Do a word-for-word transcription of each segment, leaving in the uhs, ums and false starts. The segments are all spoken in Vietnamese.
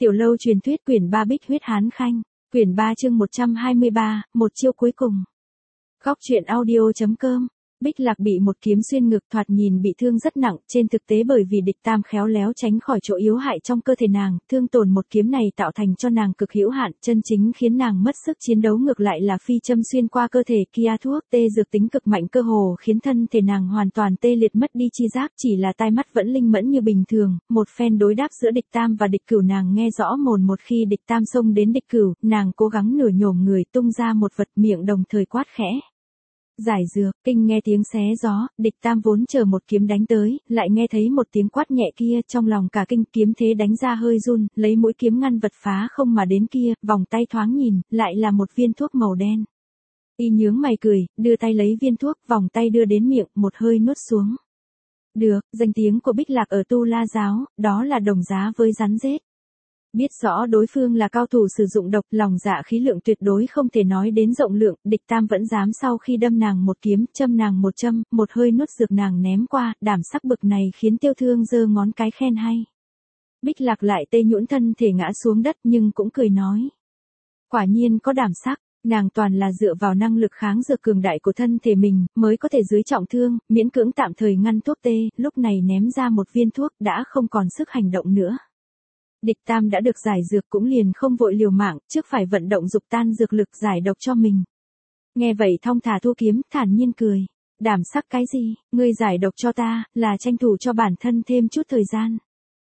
Tiểu lâu truyền thuyết quyển ba Bích huyết hán khanh, quyển ba chương một trăm hai mươi ba, một chiêu cuối cùng. Góc truyện audio.com. Bích Lạc bị một kiếm xuyên ngực, thoạt nhìn bị thương rất nặng, trên thực tế bởi vì địch tam khéo léo tránh khỏi chỗ yếu hại trong cơ thể nàng, thương tổn một kiếm này tạo thành cho nàng cực hữu hạn, chân chính khiến nàng mất sức chiến đấu ngược lại là phi châm xuyên qua cơ thể kia, thuốc tê dược tính cực mạnh cơ hồ khiến thân thể nàng hoàn toàn tê liệt mất đi chi giác, chỉ là tai mắt vẫn linh mẫn như bình thường. Một phen đối đáp giữa địch tam và địch cửu nàng nghe rõ mồn một, khi địch tam xông đến địch cửu, nàng cố gắng nửa nhổm người tung ra một vật, miệng đồng thời quát khẽ. Giải dược. Kinh nghe tiếng xé gió, địch tam vốn chờ một kiếm đánh tới, lại nghe thấy một tiếng quát nhẹ kia, trong lòng cả kinh, kiếm thế đánh ra hơi run, lấy mũi kiếm ngăn vật phá không mà đến kia, vòng tay thoáng nhìn, lại là một viên thuốc màu đen. Y nhướng mày cười, đưa tay lấy viên thuốc, vòng tay đưa đến miệng, một hơi nuốt xuống. Được, danh tiếng của Bích Lạc ở Tu La giáo, đó là đồng giá với rắn rết. Biết rõ đối phương là cao thủ sử dụng độc, lòng dạ khí lượng tuyệt đối không thể nói đến rộng lượng, địch tam vẫn dám sau khi đâm nàng một kiếm, châm nàng một châm, một hơi nuốt dược nàng ném qua, đảm sắc bực này khiến Tiêu Thương giơ ngón cái khen hay. Bích Lạc lại tê nhũn thân thể ngã xuống đất nhưng cũng cười nói. Quả nhiên có đảm sắc, nàng toàn là dựa vào năng lực kháng dược cường đại của thân thể mình, mới có thể dưới trọng thương, miễn cưỡng tạm thời ngăn thuốc tê, lúc này ném ra một viên thuốc đã không còn sức hành động nữa. Địch tam đã được giải dược cũng liền không vội liều mạng, trước phải vận động dục tan dược lực giải độc cho mình. Nghe vậy thong thả thu kiếm, thản nhiên cười. Đảm sắc cái gì, ngươi giải độc cho ta, là tranh thủ cho bản thân thêm chút thời gian.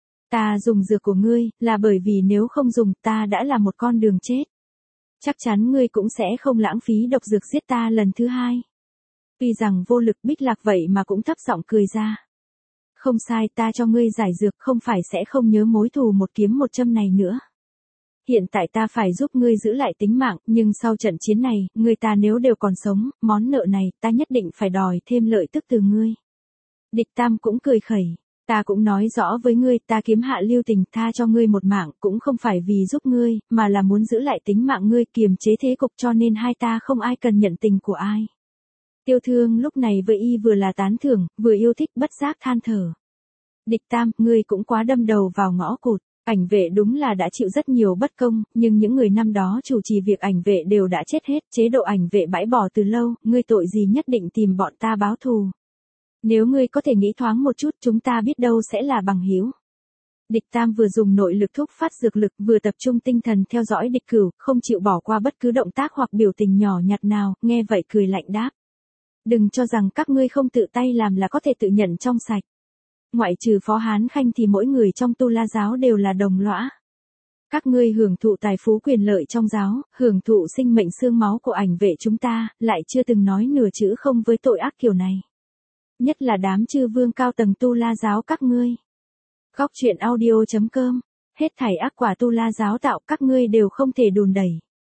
Ta dùng dược của ngươi, là bởi vì nếu không dùng, ta đã là một con đường chết. Chắc chắn ngươi cũng sẽ không lãng phí độc dược giết ta lần thứ hai. Tuy rằng vô lực, Bích Lạc vậy mà cũng thấp giọng cười ra. Không sai, ta cho ngươi giải dược không phải sẽ không nhớ mối thù một kiếm một châm này nữa. Hiện tại ta phải giúp ngươi giữ lại tính mạng, nhưng sau trận chiến này, ngươi ta nếu đều còn sống, món nợ này, ta nhất định phải đòi thêm lợi tức từ ngươi. Địch tam cũng cười khẩy, ta cũng nói rõ với ngươi, ta kiếm hạ lưu tình tha cho ngươi một mạng, cũng không phải vì giúp ngươi, mà là muốn giữ lại tính mạng ngươi, kiềm chế thế cục, cho nên hai ta không ai cần nhận tình của ai. Tiêu Thương lúc này với y vừa là tán thưởng, vừa yêu thích, bất giác than thở. Địch tam, ngươi cũng quá đâm đầu vào ngõ cụt, ảnh vệ đúng là đã chịu rất nhiều bất công, nhưng những người năm đó chủ trì việc ảnh vệ đều đã chết hết, chế độ ảnh vệ bãi bỏ từ lâu, ngươi tội gì nhất định tìm bọn ta báo thù. Nếu ngươi có thể nghĩ thoáng một chút, chúng ta biết đâu sẽ là bằng hữu. Địch tam vừa dùng nội lực thúc phát dược lực, vừa tập trung tinh thần theo dõi địch cửu, không chịu bỏ qua bất cứ động tác hoặc biểu tình nhỏ nhặt nào, nghe vậy cười lạnh đáp. Đừng cho rằng các ngươi không tự tay làm là có thể tự nhận trong sạch. Ngoại trừ Phó Hán Khanh thì mỗi người trong Tu La giáo đều là đồng lõa. Các ngươi hưởng thụ tài phú quyền lợi trong giáo, hưởng thụ sinh mệnh xương máu của ảnh vệ chúng ta, lại chưa từng nói nửa chữ không với tội ác kiểu này. Nhất là đám chư vương cao tầng Tu La giáo các ngươi. Góc truyện audio.com. Hết thảy ác quả Tu La giáo tạo các ngươi đều không thể đùn đẩy.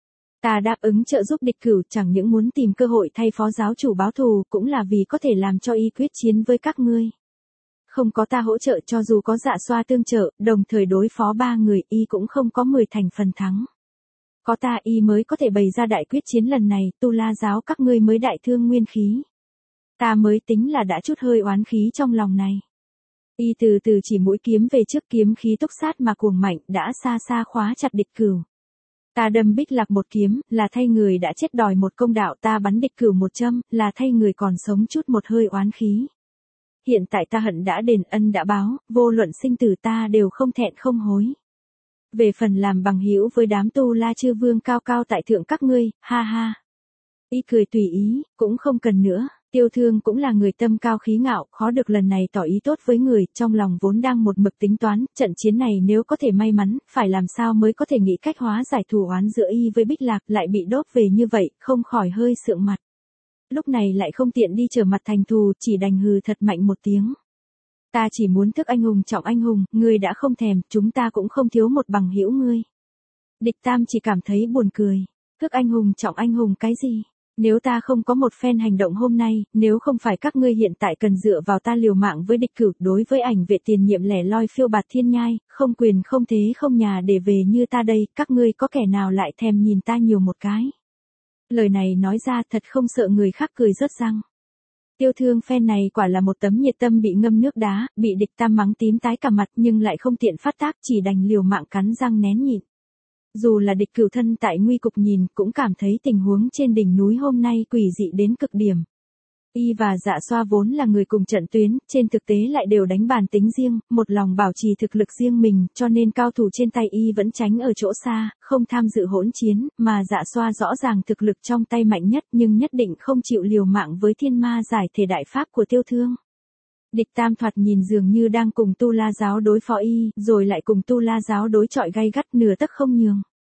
Ta đáp ứng trợ giúp địch cửu chẳng những muốn tìm cơ hội thay phó giáo chủ báo thù, cũng là vì có thể làm cho y quyết chiến với các ngươi. Không có ta hỗ trợ, cho dù có dạ xoa tương trợ, đồng thời đối phó ba người, y cũng không có mười thành phần thắng. Có ta y mới có thể bày ra đại quyết chiến lần này, Tu La giáo các ngươi mới đại thương nguyên khí. Ta mới tính là đã chút hơi oán khí trong lòng này. Y từ từ chỉ mũi kiếm về trước, kiếm khí túc sát mà cuồng mạnh, đã xa xa khóa chặt địch cửu. Ta đâm Bích Lạc một kiếm, là thay người đã chết đòi một công đạo, ta bắn địch cửu một châm, là thay người còn sống chút một hơi oán khí. Hiện tại ta hận đã đền, ân đã báo, vô luận sinh tử ta đều không thẹn không hối. Về phần làm bằng hữu với đám Tu La chư vương cao cao tại thượng các ngươi, ha ha. Y cười tùy ý, cũng không cần nữa. Tiêu Thương cũng là người tâm cao khí ngạo, khó được lần này tỏ ý tốt với người, trong lòng vốn đang một mực tính toán, trận chiến này nếu có thể may mắn, phải làm sao mới có thể nghĩ cách hóa giải thù oán giữa y với Bích Lạc, lại bị đốt về như vậy, không khỏi hơi sượng mặt. Lúc này lại không tiện đi trở mặt thành thù, chỉ đành hừ thật mạnh một tiếng. Ta chỉ muốn thức anh hùng trọng anh hùng, ngươi đã không thèm, chúng ta cũng không thiếu một bằng hữu ngươi. Địch tam chỉ cảm thấy buồn cười, thức anh hùng trọng anh hùng cái gì? Nếu ta không có một phen hành động hôm nay, nếu không phải các ngươi hiện tại cần dựa vào ta liều mạng với địch cửu, đối với ảnh vệ tiền nhiệm lẻ loi phiêu bạt thiên nhai, không quyền không thế không nhà để về như ta đây, các ngươi có kẻ nào lại thèm nhìn ta nhiều một cái. Lời này nói ra thật không sợ người khác cười rớt răng. Tiêu thương phen này quả là một tấm nhiệt tâm bị ngâm nước đá, bị địch tam mắng tím tái cả mặt nhưng lại không tiện phát tác, chỉ đành liều mạng cắn răng nén nhịn. Dù là địch cửu thân tại nguy cục nhìn cũng cảm thấy tình huống trên đỉnh núi hôm nay quỷ dị đến cực điểm. Y và Dạ Xoa vốn là người cùng trận tuyến, trên thực tế lại đều đánh bản tính riêng, một lòng bảo trì thực lực riêng mình, cho nên cao thủ trên tay Y vẫn tránh ở chỗ xa, không tham dự hỗn chiến, mà Dạ Xoa rõ ràng thực lực trong tay mạnh nhất nhưng nhất định không chịu liều mạng với thiên ma giải thể đại pháp của Tiêu Thương. Địch tam thoạt nhìn dường như đang cùng Tu La giáo đối phó Y, rồi lại cùng Tu La giáo đối chọi gay gắt nửa tấc không nhường.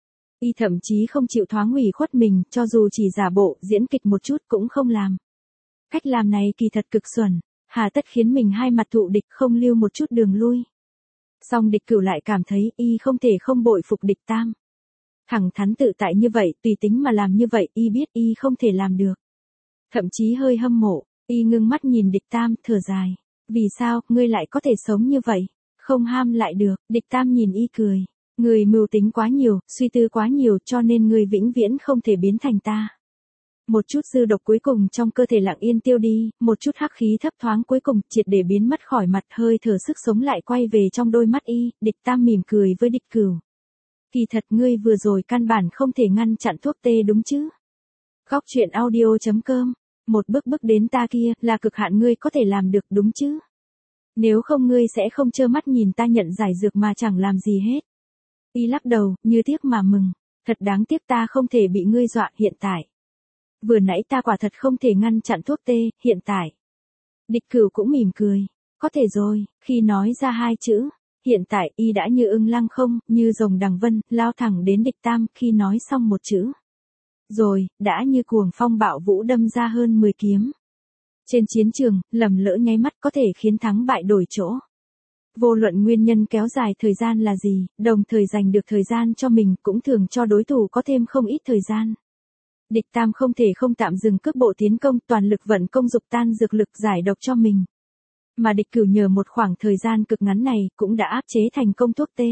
Y thậm chí không chịu thoáng ủy khuất mình, cho dù chỉ giả bộ, diễn kịch một chút cũng không làm. Cách làm này kỳ thật cực xuẩn, hà tất khiến mình hai mặt thụ địch không lưu một chút đường lui. Song địch cửu lại cảm thấy Y không thể không bội phục địch tam. Thẳng thắn tự tại như vậy, tùy tính mà làm như vậy, Y biết Y không thể làm được. Thậm chí hơi hâm mộ, Y ngưng mắt nhìn địch tam, thở dài. Vì sao, ngươi lại có thể sống như vậy? Không ham lại được, địch tam nhìn Y cười. Người mưu tính quá nhiều, suy tư quá nhiều cho nên người vĩnh viễn không thể biến thành ta. Một chút dư độc cuối cùng trong cơ thể lặng yên tiêu đi, một chút hắc khí thấp thoáng cuối cùng triệt để biến mất khỏi mặt, hơi thở sức sống lại quay về trong đôi mắt Y, địch tam mỉm cười với địch cửu. Kỳ thật ngươi vừa rồi căn bản không thể ngăn chặn thuốc tê đúng chứ? Góc truyện audio chấm com, một bước bước đến ta kia là cực hạn ngươi có thể làm được đúng chứ? Nếu không ngươi sẽ không trơ mắt nhìn ta nhận giải dược mà chẳng làm gì hết. Y lắc đầu, như tiếc mà mừng, thật đáng tiếc ta không thể bị ngươi dọa hiện tại. Vừa nãy ta quả thật không thể ngăn chặn thuốc tê, hiện tại. Địch cửu cũng mỉm cười, có thể rồi, khi nói ra hai chữ, hiện tại Y đã như ưng lăng không, như rồng đằng vân, lao thẳng đến địch tam khi nói xong một chữ. Rồi, đã như cuồng phong bạo vũ đâm ra hơn mười kiếm. Trên chiến trường, lầm lỡ nháy mắt có thể khiến thắng bại đổi chỗ. Vô luận nguyên nhân kéo dài thời gian là gì, đồng thời dành được thời gian cho mình cũng thường cho đối thủ có thêm không ít thời gian. Địch tam không thể không tạm dừng cước bộ tiến công, toàn lực vận công dục tan dược lực giải độc cho mình. Mà địch cửu nhờ một khoảng thời gian cực ngắn này cũng đã áp chế thành công thuốc tê.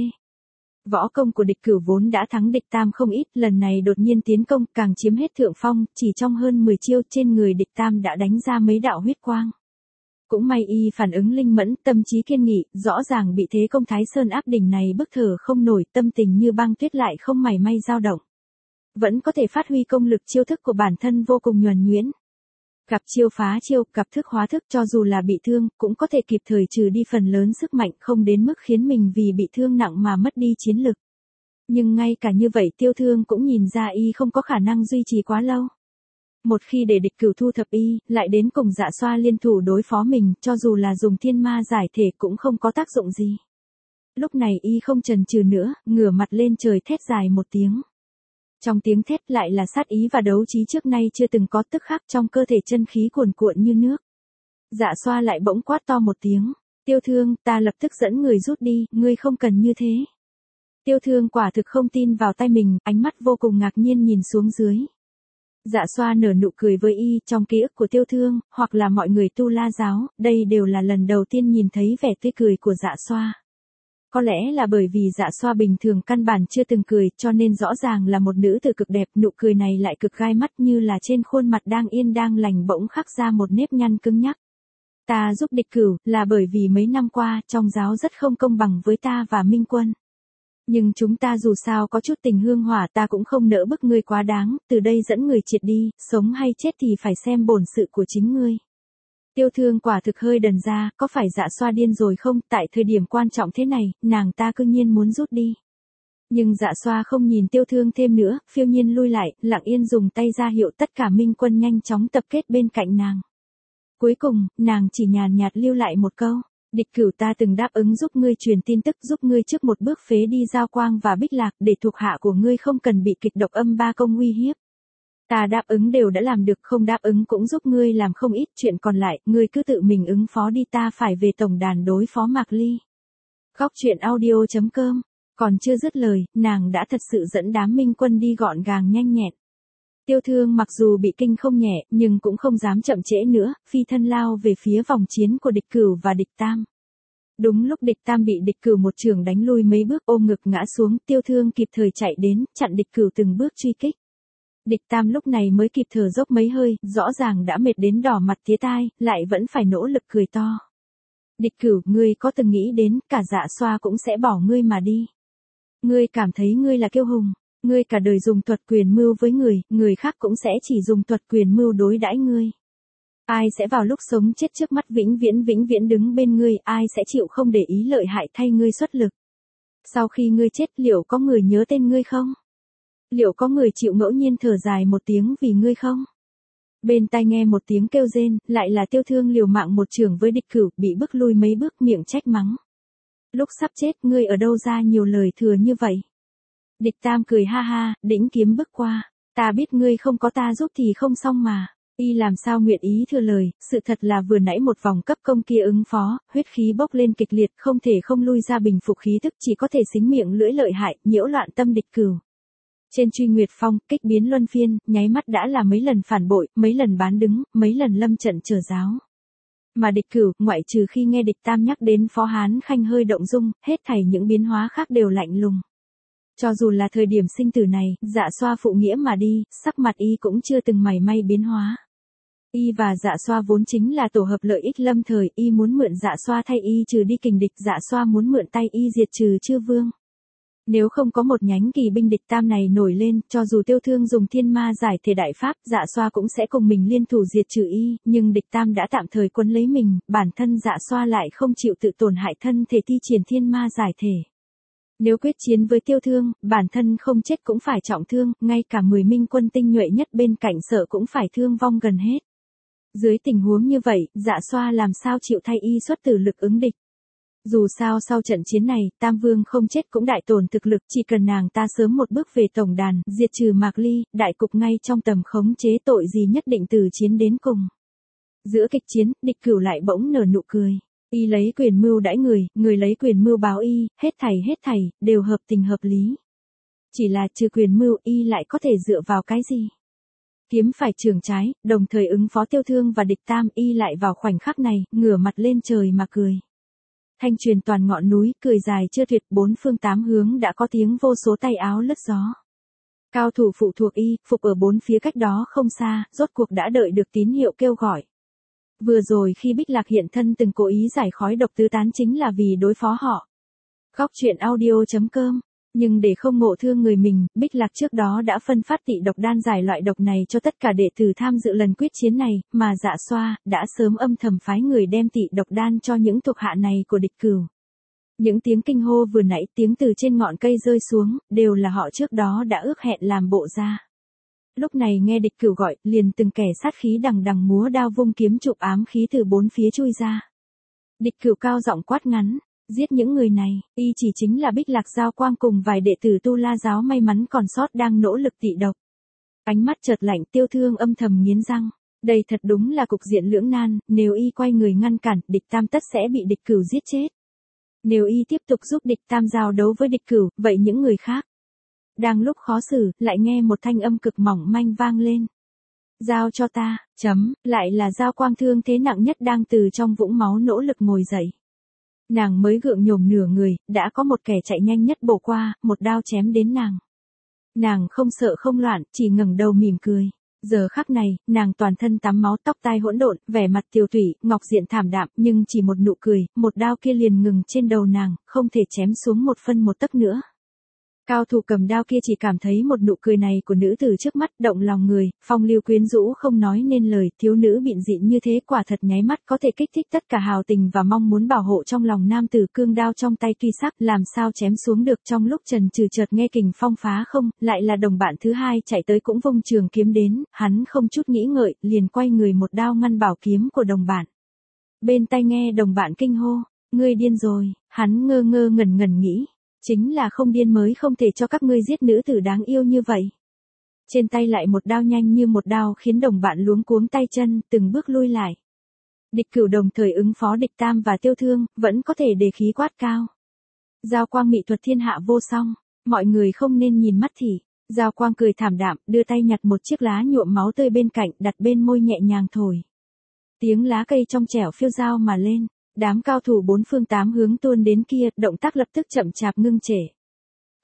Võ công của địch cửu vốn đã thắng địch tam không ít, lần này đột nhiên tiến công càng chiếm hết thượng phong, chỉ trong hơn mười chiêu trên người địch tam đã đánh ra mấy đạo huyết quang. Cũng may Y phản ứng linh mẫn, tâm trí kiên nghị, rõ ràng bị thế công Thái Sơn áp đỉnh này bức thở không nổi, tâm tình như băng tuyết lại không mảy may dao động. Vẫn có thể phát huy công lực chiêu thức của bản thân vô cùng nhuần nhuyễn. Gặp chiêu phá chiêu, gặp thức hóa thức, cho dù là bị thương, cũng có thể kịp thời trừ đi phần lớn sức mạnh, không đến mức khiến mình vì bị thương nặng mà mất đi chiến lực. Nhưng ngay cả như vậy Tiêu Thương cũng nhìn ra Y không có khả năng duy trì quá lâu. Một khi để địch cửu thu thập Y, lại đến cùng Dạ Xoa liên thủ đối phó mình, cho dù là dùng thiên ma giải thể cũng không có tác dụng gì. Lúc này Y không chần chừ nữa, ngửa mặt lên trời thét dài một tiếng. Trong tiếng thét lại là sát ý và đấu trí trước nay chưa từng có, tức khắc trong cơ thể chân khí cuồn cuộn như nước. Dạ Xoa lại bỗng quát to một tiếng, Tiêu Thương, ta lập tức dẫn người rút đi, ngươi không cần như thế. Tiêu Thương quả thực không tin vào tay mình, ánh mắt vô cùng ngạc nhiên nhìn xuống dưới. Dạ Xoa nở nụ cười với Y, trong ký ức của Tiêu Thương, hoặc là mọi người Tu La giáo, đây đều là lần đầu tiên nhìn thấy vẻ tươi cười của Dạ Xoa. Có lẽ là bởi vì Dạ Xoa bình thường căn bản chưa từng cười, cho nên rõ ràng là một nữ tử cực đẹp, nụ cười này lại cực gai mắt, như là trên khuôn mặt đang yên đang lành bỗng khắc ra một nếp nhăn cứng nhắc. Ta giúp địch cửu, là bởi vì mấy năm qua, trong giáo rất không công bằng với ta và Minh Quân. Nhưng chúng ta dù sao có chút tình hương hỏa, ta cũng không nỡ bức ngươi quá đáng, từ đây dẫn người triệt đi, sống hay chết thì phải xem bổn sự của chính ngươi. Tiêu Thương quả thực hơi đần ra, có phải Dạ Xoa điên rồi không, tại thời điểm quan trọng thế này, nàng ta cư nhiên muốn rút đi. Nhưng Dạ Xoa không nhìn Tiêu Thương thêm nữa, phiêu nhiên lui lại, lặng yên dùng tay ra hiệu tất cả Minh Quân nhanh chóng tập kết bên cạnh nàng. Cuối cùng, nàng chỉ nhàn nhạt lưu lại một câu, địch cửu ta từng đáp ứng giúp ngươi truyền tin tức, giúp ngươi trước một bước phế đi Giao Quang và Bích Lạc, để thuộc hạ của ngươi không cần bị kịch độc âm ba công uy hiếp. Ta đáp ứng đều đã làm được, không đáp ứng cũng giúp ngươi làm không ít, chuyện còn lại, ngươi cứ tự mình ứng phó đi, ta phải về tổng đàn đối phó Mạc Ly. Góc truyện audio chấm com, còn chưa dứt lời, nàng đã thật sự dẫn đám Minh Quân đi gọn gàng nhanh nhẹn. Tiêu Thương mặc dù bị kinh không nhẹ, nhưng cũng không dám chậm trễ nữa, phi thân lao về phía vòng chiến của địch cửu và địch tam. Đúng lúc địch tam bị địch cửu một trường đánh lui mấy bước ôm ngực ngã xuống, Tiêu Thương kịp thời chạy đến, chặn địch cửu từng bước truy kích. Địch Tam lúc này mới kịp thở dốc mấy hơi, rõ ràng đã mệt đến đỏ mặt tía tai, lại vẫn phải nỗ lực cười to. Địch Cửu, ngươi có từng nghĩ đến, cả Dạ Xoa cũng sẽ bỏ ngươi mà đi. Ngươi cảm thấy ngươi là kiêu hùng, ngươi cả đời dùng thuật quyền mưu với người, người khác cũng sẽ chỉ dùng thuật quyền mưu đối đãi ngươi. Ai sẽ vào lúc sống chết trước mắt vĩnh viễn vĩnh viễn đứng bên ngươi, ai sẽ chịu không để ý lợi hại thay ngươi xuất lực. Sau khi ngươi chết liệu có người nhớ tên ngươi không? Liệu có người chịu ngẫu nhiên thở dài một tiếng vì ngươi không? Bên tai nghe một tiếng kêu rên, lại là Tiêu Thương liều mạng một chưởng với Địch Cửu, bị bước lui mấy bước miệng trách mắng. Lúc sắp chết ngươi ở đâu ra nhiều lời thừa như vậy? Địch Tam cười ha ha, đĩnh kiếm bước qua. Ta biết ngươi không có ta giúp thì không xong mà. Y làm sao nguyện ý thừa lời, sự thật là vừa nãy một vòng cấp công kia ứng phó, huyết khí bốc lên kịch liệt, không thể không lui ra bình phục khí tức, chỉ có thể xính miệng lưỡi lợi hại, nhiễu loạn tâm Địch Cửu. Trên Truy Nguyệt Phong, kích biến luân phiên, nháy mắt đã là mấy lần phản bội, mấy lần bán đứng, mấy lần lâm trận trở giáo. Mà Địch Cửu, ngoại trừ khi nghe Địch Tam nhắc đến Phó Hán Khanh hơi động dung, hết thảy những biến hóa khác đều lạnh lùng. Cho dù là thời điểm sinh tử này, Dạ Xoa phụ nghĩa mà đi, sắc mặt y cũng chưa từng mảy may biến hóa. Y và Dạ Xoa vốn chính là tổ hợp lợi ích lâm thời, y muốn mượn Dạ Xoa thay y trừ đi kình địch, Dạ Xoa muốn mượn tay y diệt trừ Chư Vương. Nếu không có một nhánh kỳ binh Địch Tam này nổi lên, cho dù Tiêu Thương dùng thiên ma giải thể đại pháp, Dạ Xoa cũng sẽ cùng mình liên thủ diệt trừ y, nhưng Địch Tam đã tạm thời quấn lấy mình, bản thân Dạ Xoa lại không chịu tự tổn hại thân thể thi triển thiên ma giải thể. Nếu quyết chiến với Tiêu Thương, bản thân không chết cũng phải trọng thương, ngay cả mười minh quân tinh nhuệ nhất bên cạnh sợ cũng phải thương vong gần hết. Dưới tình huống như vậy, Dạ Xoa làm sao chịu thay y xuất tử lực ứng địch. Dù sao sau trận chiến này, Tam Vương không chết cũng đại tổn thực lực, chỉ cần nàng ta sớm một bước về tổng đàn, diệt trừ Mạc Ly, đại cục ngay trong tầm khống chế, tội gì nhất định từ chiến đến cùng. Giữa kịch chiến, Địch Cửu lại bỗng nở nụ cười. Y lấy quyền mưu đãi người, người lấy quyền mưu báo y, hết thảy hết thảy, đều hợp tình hợp lý. Chỉ là trừ quyền mưu y lại có thể dựa vào cái gì? Kiếm phải trường trái, đồng thời ứng phó Tiêu Thương và Địch Tam, y lại vào khoảnh khắc này, ngửa mặt lên trời mà cười. Thanh truyền toàn ngọn núi, cười dài chưa tuyệt, bốn phương tám hướng đã có tiếng vô số tay áo lướt gió. Cao thủ phụ thuộc y, phục ở bốn phía cách đó không xa, rốt cuộc đã đợi được tín hiệu kêu gọi. Vừa rồi khi Bích Lạc hiện thân từng cố ý giải khói độc tứ tán chính là vì đối phó họ. Góc truyện audio chấm com. Nhưng để không ngộ thương người mình, Bích Lạc trước đó đã phân phát tị độc đan giải loại độc này cho tất cả đệ tử tham dự lần quyết chiến này, mà Dạ Xoa đã sớm âm thầm phái người đem tị độc đan cho những thuộc hạ này của Địch Cửu. Những tiếng kinh hô vừa nãy, tiếng từ trên ngọn cây rơi xuống, đều là họ trước đó đã ước hẹn làm bộ ra. Lúc này nghe Địch Cửu gọi, liền từng kẻ sát khí đằng đằng múa đao vung kiếm chụp ám khí từ bốn phía chui ra. Địch Cửu cao giọng quát ngắn. Giết những người này, y chỉ chính là Bích Lạc Giao Quang cùng vài đệ tử Tu La giáo may mắn còn sót đang nỗ lực tị độc. Ánh mắt chợt lạnh, Tiêu Thương âm thầm nghiến răng. Đây thật đúng là cục diện lưỡng nan, nếu y quay người ngăn cản, Địch Tam tất sẽ bị Địch Cửu giết chết. Nếu y tiếp tục giúp Địch Tam giao đấu với Địch Cửu, vậy những người khác. Đang lúc khó xử, lại nghe một thanh âm cực mỏng manh vang lên. Giao cho ta, chấm, lại là Giao Quang thương thế nặng nhất đang từ trong vũng máu nỗ lực ngồi dậy. Nàng mới gượng nhổm nửa người, đã có một kẻ chạy nhanh nhất bổ qua, một đao chém đến nàng. Nàng không sợ không loạn, chỉ ngẩng đầu mỉm cười. Giờ khắc này, nàng toàn thân tắm máu, tóc tai hỗn độn, vẻ mặt tiều tụy, ngọc diện thảm đạm, nhưng chỉ một nụ cười, một đao kia liền ngừng trên đầu nàng, không thể chém xuống một phân một tấc nữa. Cao thủ cầm đao kia chỉ cảm thấy một nụ cười này của nữ tử trước mắt động lòng người, phong lưu quyến rũ không nói nên lời, thiếu nữ bịn dịn như thế quả thật nháy mắt có thể kích thích tất cả hào tình và mong muốn bảo hộ trong lòng nam tử. Cương đao trong tay tuy sắc, làm sao chém xuống được. Trong lúc trần trừ chợt nghe kình phong phá không, lại là đồng bạn thứ hai chạy tới cũng vung trường kiếm đến, hắn không chút nghĩ ngợi, liền quay người một đao ngăn bảo kiếm của đồng bạn. Bên tai nghe đồng bạn kinh hô, ngươi điên rồi, hắn ngơ ngơ ngẩn ngẩn nghĩ. Chính là không điên mới không thể cho các ngươi giết nữ tử đáng yêu như vậy. Trên tay lại một đao nhanh như một đao khiến đồng bạn luống cuống tay chân, từng bước lui lại. Địch Cửu đồng thời ứng phó Địch Tam và Tiêu Thương, vẫn có thể đề khí quát cao. Giao Quang mỹ thuật thiên hạ vô song, mọi người không nên nhìn mắt thị. Giao Quang cười thảm đạm, đưa tay nhặt một chiếc lá nhuộm máu tươi bên cạnh, đặt bên môi nhẹ nhàng thổi. Tiếng lá cây trong trẻo phiêu dao mà lên. Đám cao thủ bốn phương tám hướng tuôn đến kia, động tác lập tức chậm chạp ngưng trệ.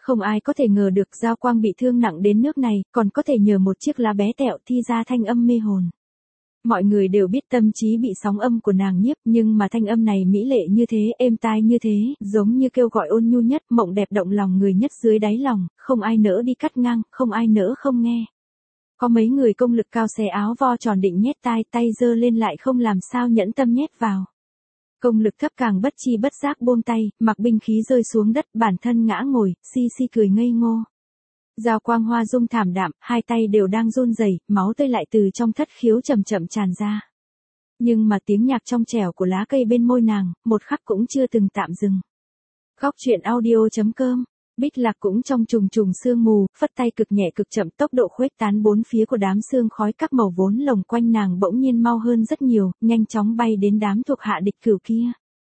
Không ai có thể ngờ được Giao Quang bị thương nặng đến nước này, còn có thể nhờ một chiếc lá bé tẹo thi ra thanh âm mê hồn. Mọi người đều biết tâm trí bị sóng âm của nàng nhiếp, nhưng mà thanh âm này mỹ lệ như thế, êm tai như thế, giống như kêu gọi ôn nhu nhất, mộng đẹp động lòng người nhất dưới đáy lòng, không ai nỡ đi cắt ngang, không ai nỡ không nghe. Có mấy người công lực cao xé áo vo tròn định nhét tai, tay giơ lên lại không làm sao nhẫn tâm nhét vào. Công lực thấp càng bất chi bất giác buông tay, mặc binh khí rơi xuống đất, bản thân ngã ngồi, si si cười ngây ngô. Giao Quang hoa dung thảm đạm, hai tay đều đang run rẩy, máu tươi lại từ trong thất khiếu chậm chậm tràn ra. Nhưng mà tiếng nhạc trong trẻo của lá cây bên môi nàng, một khắc cũng chưa từng tạm dừng. Góc truyện audio chấm com. Bích Lạc cũng trong trùng trùng sương mù, phất tay cực nhẹ cực chậm, tốc độ khuếch tán bốn phía của đám sương khói các màu vốn lồng quanh nàng bỗng nhiên mau hơn rất nhiều, nhanh chóng bay đến đám thuộc hạ địch cửu kia.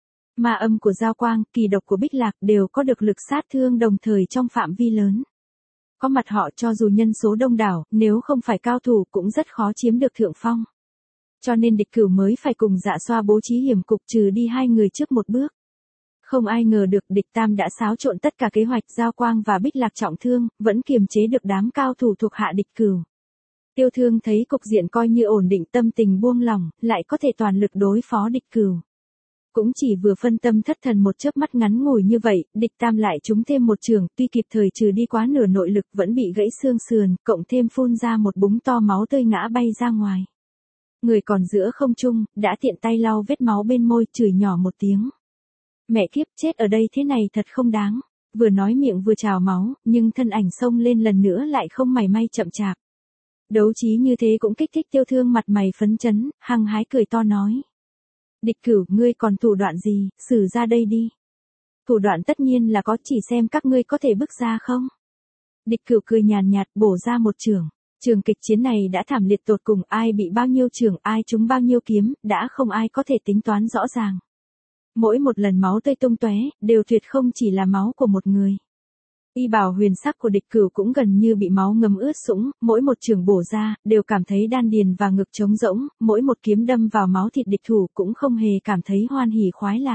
Ma âm của Giao Quang, kỳ độc của Bích Lạc đều có được lực sát thương đồng thời trong phạm vi lớn. Có mặt họ cho dù nhân số đông đảo, nếu không phải cao thủ cũng rất khó chiếm được thượng phong. Cho nên địch cửu mới phải cùng Dạ Xoa bố trí hiểm cục trừ đi hai người trước một bước. Không ai ngờ được địch tam đã xáo trộn tất cả kế hoạch. Giao Quang và Bích Lạc trọng thương, vẫn kiềm chế được đám cao thủ thuộc hạ địch cửu. Tiêu Thương thấy cục diện coi như ổn định, tâm tình buông lỏng, lại có thể toàn lực đối phó địch cửu. Cũng chỉ vừa phân tâm thất thần một chớp mắt ngắn ngủi như vậy, địch tam lại trúng thêm một trường, tuy kịp thời trừ đi quá nửa nội lực vẫn bị gãy xương sườn, cộng thêm phun ra một búng to máu tươi ngã bay ra ngoài. Người còn giữa không trung, đã tiện tay lau vết máu bên môi, chửi nhỏ một tiếng. Mẹ kiếp, chết ở đây thế này thật không đáng. Vừa nói miệng vừa trào máu, nhưng thân ảnh xông lên lần nữa lại không mảy may chậm chạp. Đấu trí như thế cũng kích thích Tiêu Thương mặt mày phấn chấn, hăng hái cười to nói. Địch cửu, ngươi còn thủ đoạn gì, sử ra đây đi. Thủ đoạn tất nhiên là có, chỉ xem các ngươi có thể bước ra không. Địch cửu cười nhàn nhạt, bổ ra một trường. Trường kịch chiến này đã thảm liệt tột cùng, ai bị bao nhiêu trường, ai trúng bao nhiêu kiếm, đã không ai có thể tính toán rõ ràng. Mỗi một lần máu tươi tung tóe, đều tuyệt không chỉ là máu của một người. Y bào huyền sắc của địch cửu cũng gần như bị máu ngấm ướt sũng, mỗi một trường bổ ra, đều cảm thấy đan điền và ngực trống rỗng, mỗi một kiếm đâm vào máu thịt địch thủ cũng không hề cảm thấy hoan hỉ khoái lạc.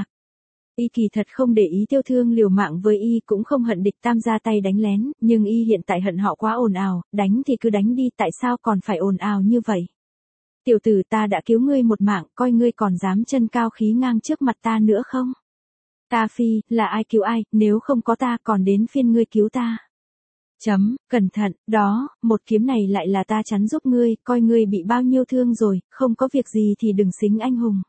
Y kỳ thật không để ý Tiêu Thương liều mạng với y, cũng không hận địch tam ra tay đánh lén, nhưng y hiện tại hận họ quá ồn ào, đánh thì cứ đánh đi, tại sao còn phải ồn ào như vậy? Tiểu tử, ta đã cứu ngươi một mạng, coi ngươi còn dám chân cao khí ngang trước mặt ta nữa không? Ta phi, là ai cứu ai, nếu không có ta còn đến phiên ngươi cứu ta. Chấm, cẩn thận, đó, một kiếm này lại là ta chắn giúp ngươi, coi ngươi bị bao nhiêu thương rồi, không có việc gì thì đừng xính anh hùng.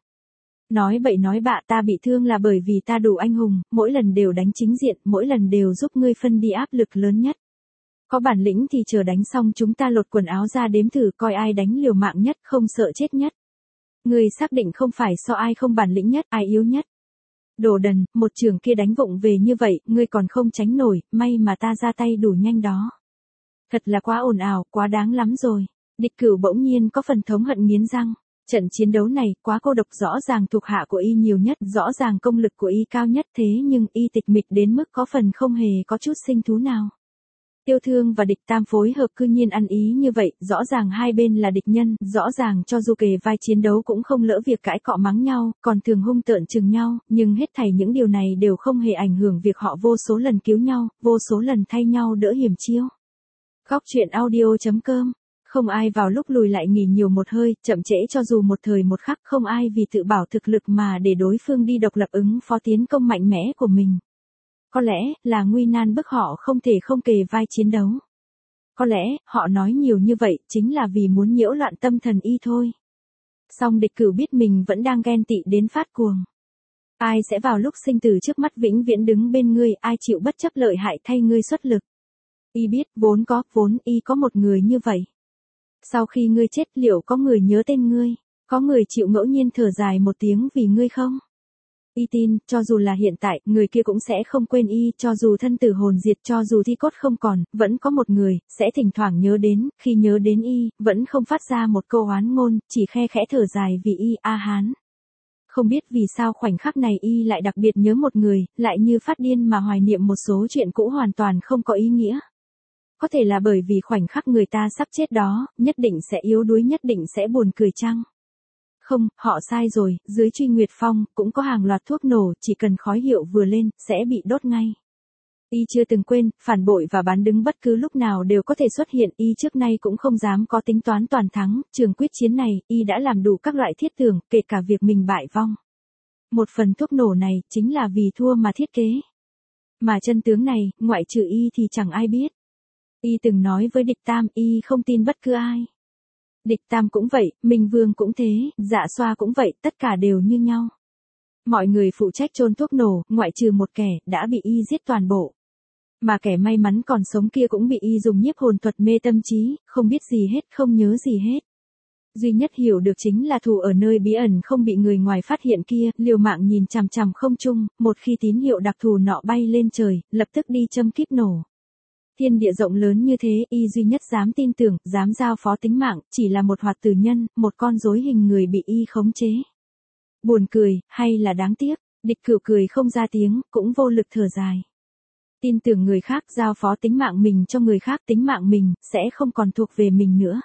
Nói bậy nói bạ, ta bị thương là bởi vì ta đủ anh hùng, mỗi lần đều đánh chính diện, mỗi lần đều giúp ngươi phân đi áp lực lớn nhất. Có bản lĩnh thì chờ đánh xong chúng ta lột quần áo ra đếm thử coi ai đánh liều mạng nhất, không sợ chết nhất. Ngươi xác định không phải so ai không bản lĩnh nhất, ai yếu nhất. Đồ đần, một trường kia đánh vụng về như vậy, ngươi còn không tránh nổi, may mà ta ra tay đủ nhanh đó. Thật là quá ồn ào, quá đáng lắm rồi. Địch cửu bỗng nhiên có phần thống hận nghiến răng. Trận chiến đấu này, quá cô độc, rõ ràng thuộc hạ của y nhiều nhất, rõ ràng công lực của y cao nhất, thế nhưng y tịch mịch đến mức có phần không hề có chút sinh thú nào. Tiêu Thương và địch tam phối hợp cư nhiên ăn ý như vậy, rõ ràng hai bên là địch nhân, rõ ràng cho dù kề vai chiến đấu cũng không lỡ việc cãi cọ mắng nhau, còn thường hung tợn chừng nhau, nhưng hết thảy những điều này đều không hề ảnh hưởng việc họ vô số lần cứu nhau, vô số lần thay nhau đỡ hiểm chiêu. Góc truyện audio chấm com. Không ai vào lúc lùi lại nghỉ nhiều một hơi, chậm trễ cho dù một thời một khắc, không ai vì tự bảo thực lực mà để đối phương đi độc lập ứng phó tiến công mạnh mẽ của mình. Có lẽ, là nguy nan bức họ không thể không kề vai chiến đấu. Có lẽ, họ nói nhiều như vậy, chính là vì muốn nhiễu loạn tâm thần y thôi. Song địch cửu biết mình vẫn đang ghen tị đến phát cuồng. Ai sẽ vào lúc sinh tử trước mắt vĩnh viễn đứng bên ngươi, ai chịu bất chấp lợi hại thay ngươi xuất lực. Y biết, vốn có, vốn y có một người như vậy. Sau khi ngươi chết, liệu có người nhớ tên ngươi? Có người chịu ngẫu nhiên thở dài một tiếng vì ngươi không? Y tin, cho dù là hiện tại, người kia cũng sẽ không quên y, cho dù thân tử hồn diệt, cho dù thi cốt không còn, vẫn có một người, sẽ thỉnh thoảng nhớ đến, khi nhớ đến y, vẫn không phát ra một câu oán ngôn, chỉ khe khẽ thở dài vì y, A Hán. Không biết vì sao khoảnh khắc này y lại đặc biệt nhớ một người, lại như phát điên mà hoài niệm một số chuyện cũ hoàn toàn không có ý nghĩa. Có thể là bởi vì khoảnh khắc người ta sắp chết đó, nhất định sẽ yếu đuối, nhất định sẽ buồn cười chăng? Không, họ sai rồi, dưới Truy Nguyệt Phong, cũng có hàng loạt thuốc nổ, chỉ cần khói hiệu vừa lên, sẽ bị đốt ngay. Y chưa từng quên, phản bội và bán đứng bất cứ lúc nào đều có thể xuất hiện, Y trước nay cũng không dám có tính toán toàn thắng, trường quyết chiến này, Y đã làm đủ các loại thiết tưởng, kể cả việc mình bại vong. Một phần thuốc nổ này, chính là vì thua mà thiết kế. Mà chân tướng này, ngoại trừ Y thì chẳng ai biết. Y từng nói với địch Tam, Y không tin bất cứ ai. Địch Tam cũng vậy, Minh Vương cũng thế, Dạ Xoa cũng vậy, tất cả đều như nhau. Mọi người phụ trách chôn thuốc nổ, ngoại trừ một kẻ, đã bị Y giết toàn bộ. Mà kẻ may mắn còn sống kia cũng bị Y dùng nhiếp hồn thuật mê tâm trí, không biết gì hết, không nhớ gì hết. Duy nhất hiểu được chính là thù ở nơi bí ẩn không bị người ngoài phát hiện kia, liều mạng nhìn chằm chằm không trung, một khi tín hiệu đặc thù nọ bay lên trời, lập tức đi châm kíp nổ. Thiên địa rộng lớn như thế, Y duy nhất dám tin tưởng, dám giao phó tính mạng, chỉ là một hoạt tử nhân, một con rối hình người bị Y khống chế. Buồn cười, hay là đáng tiếc, địch cửu cười không ra tiếng, cũng vô lực thở dài. Tin tưởng người khác, giao phó tính mạng mình cho người khác, tính mạng mình, sẽ không còn thuộc về mình nữa.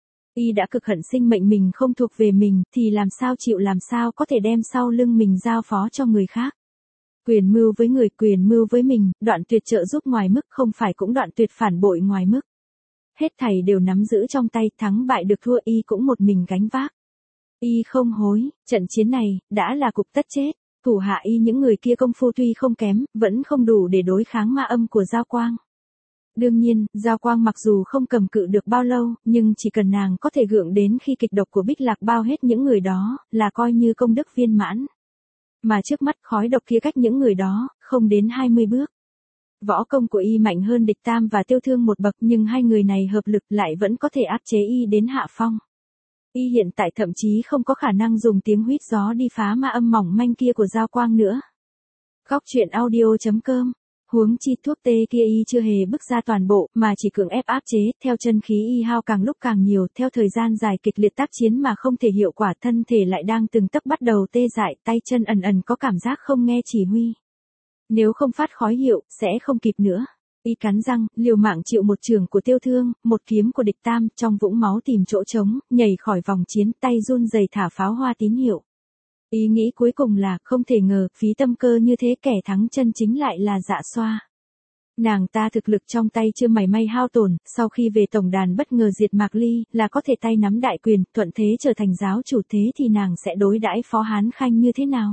Y đã cực hận sinh mệnh mình không thuộc về mình, thì làm sao chịu làm sao có thể đem sau lưng mình giao phó cho người khác. Quyền mưu với người, quyền mưu với mình, đoạn tuyệt trợ giúp ngoài mức không phải cũng đoạn tuyệt phản bội ngoài mức. Hết thảy đều nắm giữ trong tay, thắng bại được thua Y cũng một mình gánh vác. Y không hối, trận chiến này, đã là cục tất chết. Thủ hạ Y những người kia công phu tuy không kém, vẫn không đủ để đối kháng ma âm của Giao Quang. Đương nhiên, Giao Quang mặc dù không cầm cự được bao lâu, nhưng chỉ cần nàng có thể gượng đến khi kịch độc của Bích Lạc bao hết những người đó, là coi như công đức viên mãn. Mà trước mắt khói độc kia cách những người đó, không đến hai mươi bước. Võ công của Y mạnh hơn địch Tam và Tiêu Thương một bậc, nhưng hai người này hợp lực lại vẫn có thể áp chế Y đến hạ phong. Y hiện tại thậm chí không có khả năng dùng tiếng huýt gió đi phá ma âm mỏng manh kia của Giao Quang nữa. Góc truyện audio chấm com. Huống chi thuốc tê kia Y chưa hề bức ra toàn bộ, mà chỉ cưỡng ép áp chế, theo chân khí Y hao càng lúc càng nhiều, theo thời gian dài kịch liệt tác chiến mà không thể hiệu quả, thân thể lại đang từng tấc bắt đầu tê dại, tay chân ẩn ẩn có cảm giác không nghe chỉ huy. Nếu không phát khói hiệu, sẽ không kịp nữa. Y cắn răng, liều mạng chịu một trường của Tiêu Thương, một kiếm của địch Tam, trong vũng máu tìm chỗ trống, nhảy khỏi vòng chiến, tay run rẩy thả pháo hoa tín hiệu. Ý nghĩ cuối cùng là, không thể ngờ, phí tâm cơ như thế kẻ thắng chân chính lại là Dạ Xoa. Nàng ta thực lực trong tay chưa mảy may hao tổn, sau khi về tổng đàn bất ngờ diệt Mạc Ly, là có thể tay nắm đại quyền, thuận thế trở thành giáo chủ, thế thì nàng sẽ đối đãi Phó Hán Khanh như thế nào?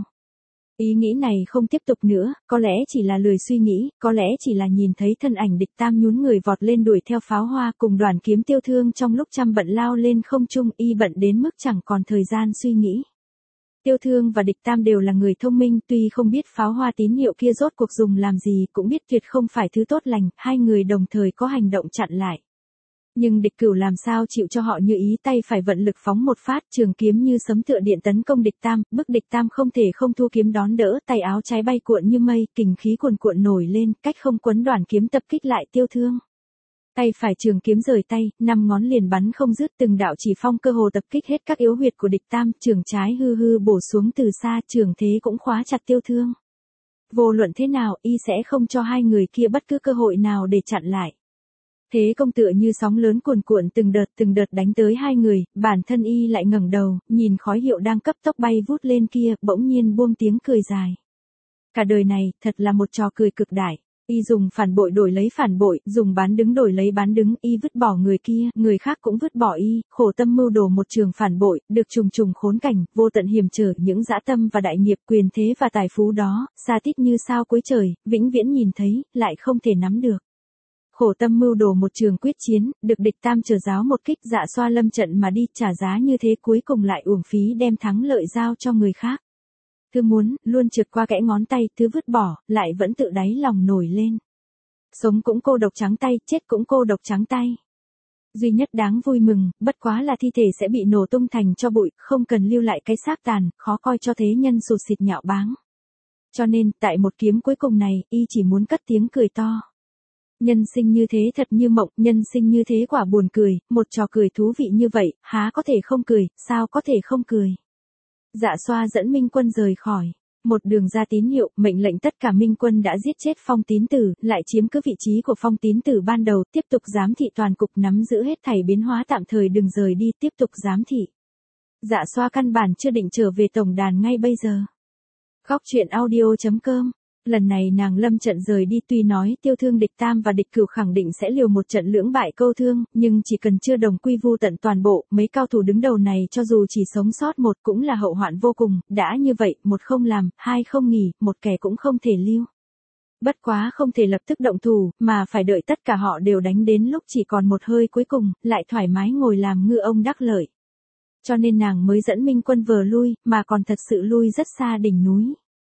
Ý nghĩ này không tiếp tục nữa, có lẽ chỉ là lười suy nghĩ, có lẽ chỉ là nhìn thấy thân ảnh địch Tam nhún người vọt lên đuổi theo pháo hoa cùng đoàn kiếm Tiêu Thương trong lúc trăm bận lao lên không trung, Y bận đến mức chẳng còn thời gian suy nghĩ. Tiêu Thương và địch Tam đều là người thông minh, tuy không biết pháo hoa tín hiệu kia rốt cuộc dùng làm gì, cũng biết tuyệt không phải thứ tốt lành, hai người đồng thời có hành động chặn lại. Nhưng địch cửu làm sao chịu cho họ như ý, tay phải vận lực phóng một phát, trường kiếm như sấm tựa điện tấn công địch Tam, bức địch Tam không thể không thu kiếm đón đỡ, tay áo trái bay cuộn như mây, kình khí cuồn cuộn nổi lên, cách không quấn đoàn kiếm tập kích lại Tiêu Thương. Tay phải trường kiếm rời tay, năm ngón liền bắn không dứt, từng đạo chỉ phong cơ hồ tập kích hết các yếu huyệt của địch Tam, trường trái hư hư bổ xuống từ xa, trường thế cũng khóa chặt Tiêu Thương. Vô luận thế nào, Y sẽ không cho hai người kia bất cứ cơ hội nào để chặn lại. Thế công tựa như sóng lớn cuồn cuộn từng đợt từng đợt đánh tới hai người, bản thân Y lại ngẩng đầu, nhìn khói hiệu đang cấp tốc bay vút lên kia, bỗng nhiên buông tiếng cười dài. Cả đời này, thật là một trò cười cực đại. Y dùng phản bội đổi lấy phản bội, dùng bán đứng đổi lấy bán đứng, Y vứt bỏ người kia, người khác cũng vứt bỏ Y, khổ tâm mưu đồ một trường phản bội, được trùng trùng khốn cảnh, vô tận hiểm trở, những dã tâm và đại nghiệp, quyền thế và tài phú đó, xa tít như sao cuối trời, vĩnh viễn nhìn thấy, lại không thể nắm được. Khổ tâm mưu đồ một trường quyết chiến, được địch Tam trở giáo một kích, Dạ Xoa lâm trận mà đi, trả giá như thế cuối cùng lại uổng phí đem thắng lợi giao cho người khác. Thứ muốn, luôn trượt qua kẽ ngón tay, thứ vứt bỏ, lại vẫn tự đáy lòng nổi lên. Sống cũng cô độc trắng tay, chết cũng cô độc trắng tay. Duy nhất đáng vui mừng, bất quá là thi thể sẽ bị nổ tung thành cho bụi, không cần lưu lại cái xác tàn, khó coi cho thế nhân sụt xịt nhạo báng. Cho nên, tại một kiếm cuối cùng này, Y chỉ muốn cất tiếng cười to. Nhân sinh như thế thật như mộng, nhân sinh như thế quả buồn cười, một trò cười thú vị như vậy, há có thể không cười, sao có thể không cười. Dạ Xoa dẫn Minh Quân rời khỏi. Một đường ra tín hiệu, mệnh lệnh tất cả Minh Quân đã giết chết Phong Tín Tử, lại chiếm cứ vị trí của Phong Tín Tử ban đầu, tiếp tục giám thị toàn cục, nắm giữ hết thảy biến hóa, tạm thời đừng rời đi, tiếp tục giám thị. Dạ Xoa căn bản chưa định trở về tổng đàn ngay bây giờ. Góc truyện audio chấm com Lần này nàng lâm trận rời đi tuy nói Tiêu Thương địch tam và địch cửu khẳng định sẽ liều một trận lưỡng bại câu thương, nhưng chỉ cần chưa đồng quy vu tận toàn bộ, mấy cao thủ đứng đầu này cho dù chỉ sống sót một cũng là hậu hoạn vô cùng, đã như vậy, một không làm, hai không nghỉ, một kẻ cũng không thể lưu. Bất quá không thể lập tức động thủ, mà phải đợi tất cả họ đều đánh đến lúc chỉ còn một hơi cuối cùng, lại thoải mái ngồi làm ngư ông đắc lợi. Cho nên nàng mới dẫn Minh Quân vừa lui, mà còn thật sự lui rất xa đỉnh núi.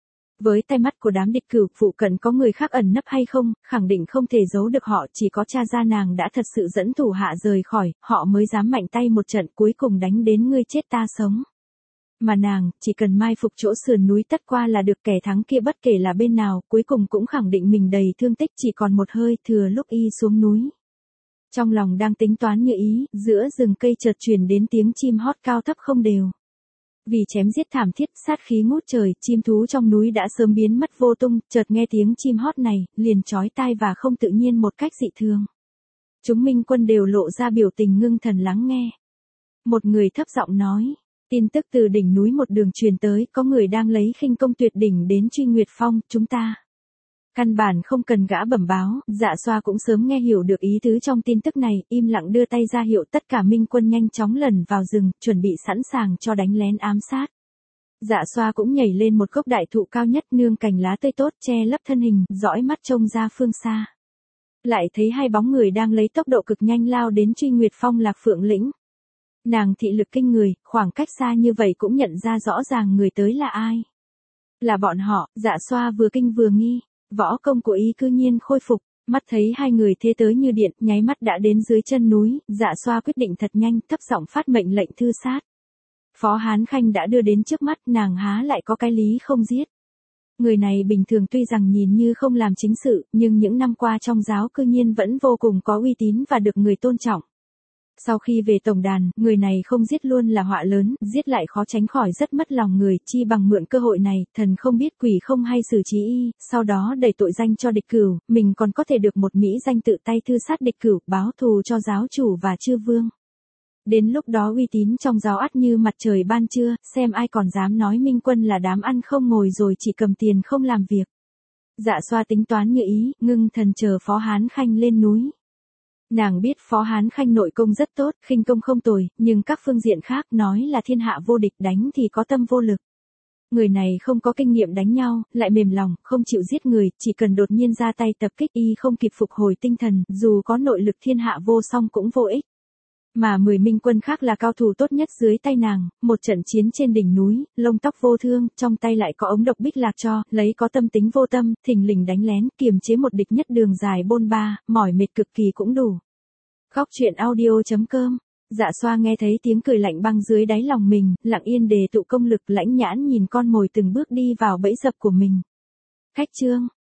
Với tay mắt của đám địch cửu, phụ cận có người khác ẩn nấp hay không, khẳng định không thể giấu được họ, chỉ có cha ra nàng đã thật sự dẫn thủ hạ rời khỏi, họ mới dám mạnh tay một trận cuối cùng đánh đến ngươi chết ta sống. Mà nàng, chỉ cần mai phục chỗ sườn núi tất qua là được, kẻ thắng kia bất kể là bên nào, cuối cùng cũng khẳng định mình đầy thương tích chỉ còn một hơi, thừa lúc y xuống núi. Trong lòng đang tính toán như ý, giữa rừng cây chợt truyền đến tiếng chim hót cao thấp không đều. Vì chém giết thảm thiết, sát khí ngút trời, chim thú trong núi đã sớm biến mất vô tung, chợt nghe tiếng chim hót này, liền chói tai và không tự nhiên một cách dị thường. Chúng Minh Quân đều lộ ra biểu tình ngưng thần lắng nghe. Một người thấp giọng nói, tin tức từ đỉnh núi một đường truyền tới, có người đang lấy khinh công tuyệt đỉnh đến truy Nguyệt Phong, chúng ta. Căn bản không cần gã bẩm báo, Dạ Xoa cũng sớm nghe hiểu được ý tứ trong tin tức này, im lặng đưa tay ra hiệu tất cả Minh Quân nhanh chóng lẩn vào rừng, chuẩn bị sẵn sàng cho đánh lén ám sát. Dạ Xoa cũng nhảy lên một gốc đại thụ cao nhất, nương cành lá tươi tốt che lấp thân hình, dõi mắt trông ra phương xa. Lại thấy hai bóng người đang lấy tốc độ cực nhanh lao đến truy Nguyệt Phong Lạc Phượng Lĩnh. Nàng thị lực kinh người, khoảng cách xa như vậy cũng nhận ra rõ ràng người tới là ai. Là bọn họ. Dạ Xoa vừa kinh vừa nghi. Võ công của y cư nhiên khôi phục, mắt thấy hai người thế tới như điện, nháy mắt đã đến dưới chân núi, Dạ Xoa quyết định thật nhanh, thấp giọng phát mệnh lệnh thư sát. Phó Hán Khanh đã đưa đến trước mắt, nàng há lại có cái lý không giết. Người này bình thường tuy rằng nhìn như không làm chính sự, nhưng những năm qua trong giáo cư nhiên vẫn vô cùng có uy tín và được người tôn trọng. Sau khi về tổng đàn, người này không giết luôn là họa lớn, giết lại khó tránh khỏi rất mất lòng người, chi bằng mượn cơ hội này, thần không biết quỷ không hay xử trí y, sau đó đẩy tội danh cho địch cửu, mình còn có thể được một mỹ danh tự tay thư sát địch cửu, báo thù cho giáo chủ và chư vương. Đến lúc đó uy tín trong giáo ắt như mặt trời ban trưa, xem ai còn dám nói Minh Quân là đám ăn không ngồi rồi chỉ cầm tiền không làm việc. Dạ Xoa tính toán như ý, ngưng thần chờ Phó Hán Khanh lên núi. Nàng biết Phó Hán Khanh nội công rất tốt, khinh công không tồi, nhưng các phương diện khác nói là thiên hạ vô địch, đánh thì có tâm vô lực. Người này không có kinh nghiệm đánh nhau, lại mềm lòng, không chịu giết người, chỉ cần đột nhiên ra tay tập kích y không kịp phục hồi tinh thần, dù có nội lực thiên hạ vô song cũng vô ích. Mà mười Minh Quân khác là cao thủ tốt nhất dưới tay nàng, một trận chiến trên đỉnh núi, lông tóc vô thương, trong tay lại có ống độc bích lạc cho, lấy có tâm tính vô tâm, thình lình đánh lén, kiềm chế một địch nhất đường dài bôn ba, mỏi mệt cực kỳ cũng đủ. Góc truyện audio chấm com. Dạ Xoa nghe thấy tiếng cười lạnh băng dưới đáy lòng mình, lặng yên đề tụ công lực, lãnh nhãn nhìn con mồi từng bước đi vào bẫy dập của mình. Khách chương.